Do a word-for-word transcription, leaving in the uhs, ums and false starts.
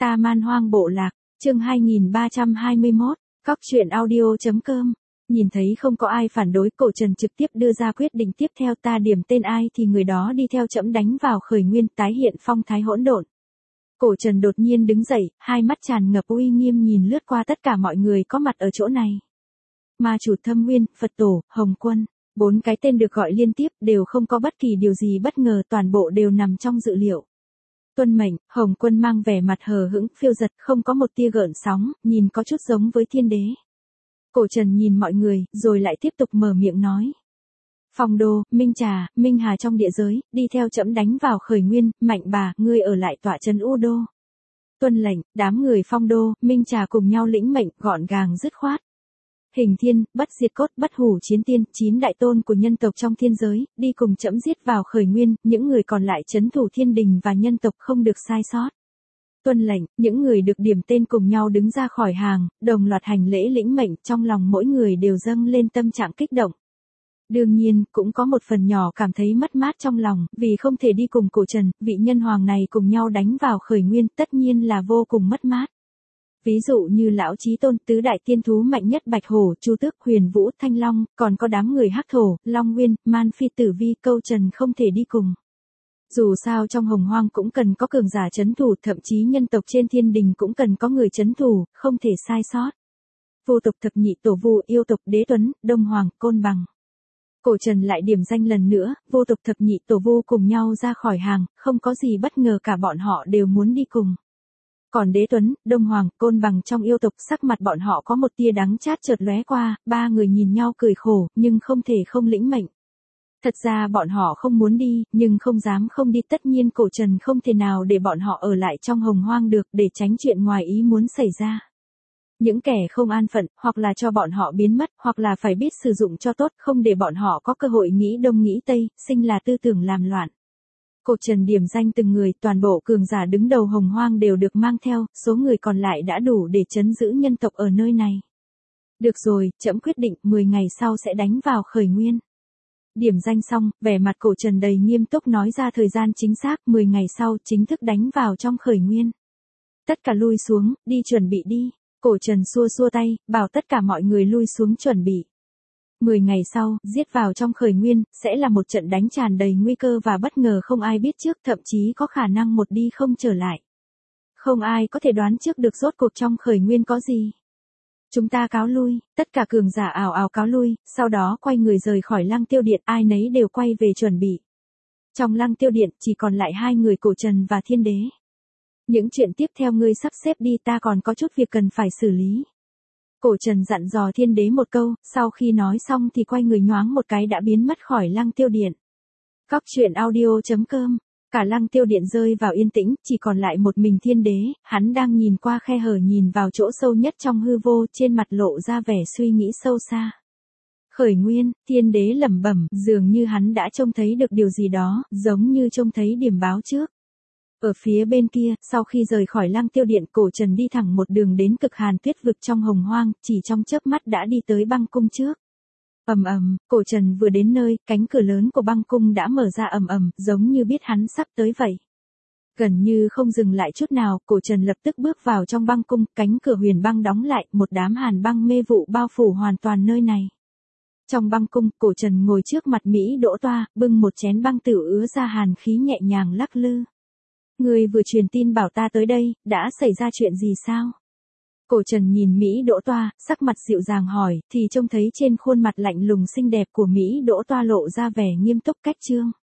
Ta Man Hoang Bộ Lạc, chương hai nghìn ba trăm hai mươi mốt, Cóc Truyện Audio chấm com. Nhìn thấy không có ai phản đối, Cổ Trần trực tiếp đưa ra quyết định tiếp theo, ta điểm tên ai thì người đó đi theo trẫm đánh vào khởi nguyên, tái hiện phong thái hỗn độn. Cổ Trần đột nhiên đứng dậy, hai mắt tràn ngập uy nghiêm nhìn lướt qua tất cả mọi người có mặt ở chỗ này. Ma chủ Thâm Nguyên, Phật Tổ, Hồng Quân, bốn cái tên được gọi liên tiếp đều không có bất kỳ điều gì bất ngờ, toàn bộ đều nằm trong dự liệu. Tuân mệnh, Hồng Quân mang vẻ mặt hờ hững, phiêu giật, không có một tia gợn sóng, nhìn có chút giống với thiên đế. Cổ Trần nhìn mọi người, rồi lại tiếp tục mở miệng nói. Phong Đô, Minh Trà, Minh Hà trong địa giới, đi theo trẫm đánh vào khởi nguyên, Mạnh Bà, ngươi ở lại tọa trấn U Đô. Tuân lệnh, đám người Phong Đô, Minh Trà cùng nhau lĩnh mệnh, gọn gàng dứt khoát. Hình Thiên, Bất Diệt Cốt, Bất Hủ Chiến Tiên, chín đại tôn của nhân tộc trong thiên giới, đi cùng trẫm giết vào khởi nguyên, những người còn lại trấn thủ thiên đình và nhân tộc không được sai sót. Tuân lệnh, những người được điểm tên cùng nhau đứng ra khỏi hàng, đồng loạt hành lễ lĩnh mệnh, trong lòng mỗi người đều dâng lên tâm trạng kích động. Đương nhiên, cũng có một phần nhỏ cảm thấy mất mát trong lòng, vì không thể đi cùng Cổ Trần, vị nhân hoàng này cùng nhau đánh vào khởi nguyên, tất nhiên là vô cùng mất mát. Ví dụ như Lão Chí Tôn, tứ đại tiên thú mạnh nhất Bạch Hổ, Chu Tước, Huyền Vũ, Thanh Long, còn có đám người Hắc Thổ, Long Nguyên, Man Phi Tử Vi, Câu Trần không thể đi cùng. Dù sao trong Hồng Hoang cũng cần có cường giả trấn thủ, thậm chí nhân tộc trên thiên đình cũng cần có người trấn thủ, không thể sai sót. Vô tộc thập nhị tổ Vu, yêu tộc Đế Tuấn, Đông Hoàng, Côn Bằng. Cổ Trần lại điểm danh lần nữa, vô tộc thập nhị tổ Vu cùng nhau ra khỏi hàng, không có gì bất ngờ cả, bọn họ đều muốn đi cùng. Còn Đế Tuấn, Đông Hoàng, Côn Bằng trong yêu tộc, sắc mặt bọn họ có một tia đắng chát chợt lóe qua, ba người nhìn nhau cười khổ, nhưng không thể không lĩnh mệnh. Thật ra bọn họ không muốn đi, nhưng không dám không đi, tất nhiên Cổ Trần không thể nào để bọn họ ở lại trong Hồng Hoang được, để tránh chuyện ngoài ý muốn xảy ra. Những kẻ không an phận, hoặc là cho bọn họ biến mất, hoặc là phải biết sử dụng cho tốt, không để bọn họ có cơ hội nghĩ đông nghĩ tây, sinh là tư tưởng làm loạn. Cổ Trần điểm danh từng người, toàn bộ cường giả đứng đầu Hồng Hoang đều được mang theo, số người còn lại đã đủ để trấn giữ nhân tộc ở nơi này. Được rồi, trẫm quyết định, mười ngày sau sẽ đánh vào khởi nguyên. Điểm danh xong, vẻ mặt Cổ Trần đầy nghiêm túc nói ra thời gian chính xác, mười ngày sau, chính thức đánh vào trong khởi nguyên. Tất cả lui xuống, đi chuẩn bị đi. Cổ Trần xua xua tay, bảo tất cả mọi người lui xuống chuẩn bị. mười ngày sau, giết vào trong khởi nguyên, sẽ là một trận đánh tràn đầy nguy cơ và bất ngờ không ai biết trước, thậm chí có khả năng một đi không trở lại. Không ai có thể đoán trước được rốt cuộc trong khởi nguyên có gì. Chúng ta cáo lui, tất cả cường giả ào ào cáo lui, sau đó quay người rời khỏi Lăng Tiêu Điện, ai nấy đều quay về chuẩn bị. Trong Lăng Tiêu Điện, chỉ còn lại hai người Cổ Trần và Thiên Đế. Những chuyện tiếp theo ngươi sắp xếp đi, ta còn có chút việc cần phải xử lý. Cổ Trần dặn dò Thiên Đế một câu, sau khi nói xong thì quay người nhoáng một cái đã biến mất khỏi Lăng Tiêu Điện. Cóc Truyện Audio chấm com. Cả Lăng Tiêu Điện rơi vào yên tĩnh, chỉ còn lại một mình Thiên Đế, hắn đang nhìn qua khe hở nhìn vào chỗ sâu nhất trong hư vô, trên mặt lộ ra vẻ suy nghĩ sâu xa. Khởi nguyên, Thiên Đế lẩm bẩm, dường như hắn đã trông thấy được điều gì đó, giống như trông thấy điểm báo trước. Ở phía bên kia, sau khi rời khỏi Lăng Tiêu Điện, Cổ Trần đi thẳng một đường đến Cực Hàn Tuyết Vực trong Hồng Hoang, chỉ trong chớp mắt đã đi tới băng cung trước. Ầm ầm, Cổ Trần vừa đến nơi, cánh cửa lớn của băng cung đã mở ra ầm ầm, giống như biết hắn sắp tới vậy. Gần như không dừng lại chút nào, Cổ Trần lập tức bước vào trong băng cung, cánh cửa huyền băng đóng lại, một đám hàn băng mê vụ bao phủ hoàn toàn nơi này. Trong băng cung, Cổ Trần ngồi trước mặt Mỹ Đỗ Toa, bưng một chén băng tửu ứa ra hàn khí nhẹ nhàng lắc lư. Người vừa truyền tin bảo ta tới đây, đã xảy ra chuyện gì sao? Cổ Trần nhìn Mỹ Đỗ Toa, sắc mặt dịu dàng hỏi, thì trông thấy trên khuôn mặt lạnh lùng xinh đẹp của Mỹ Đỗ Toa lộ ra vẻ nghiêm túc cách chương.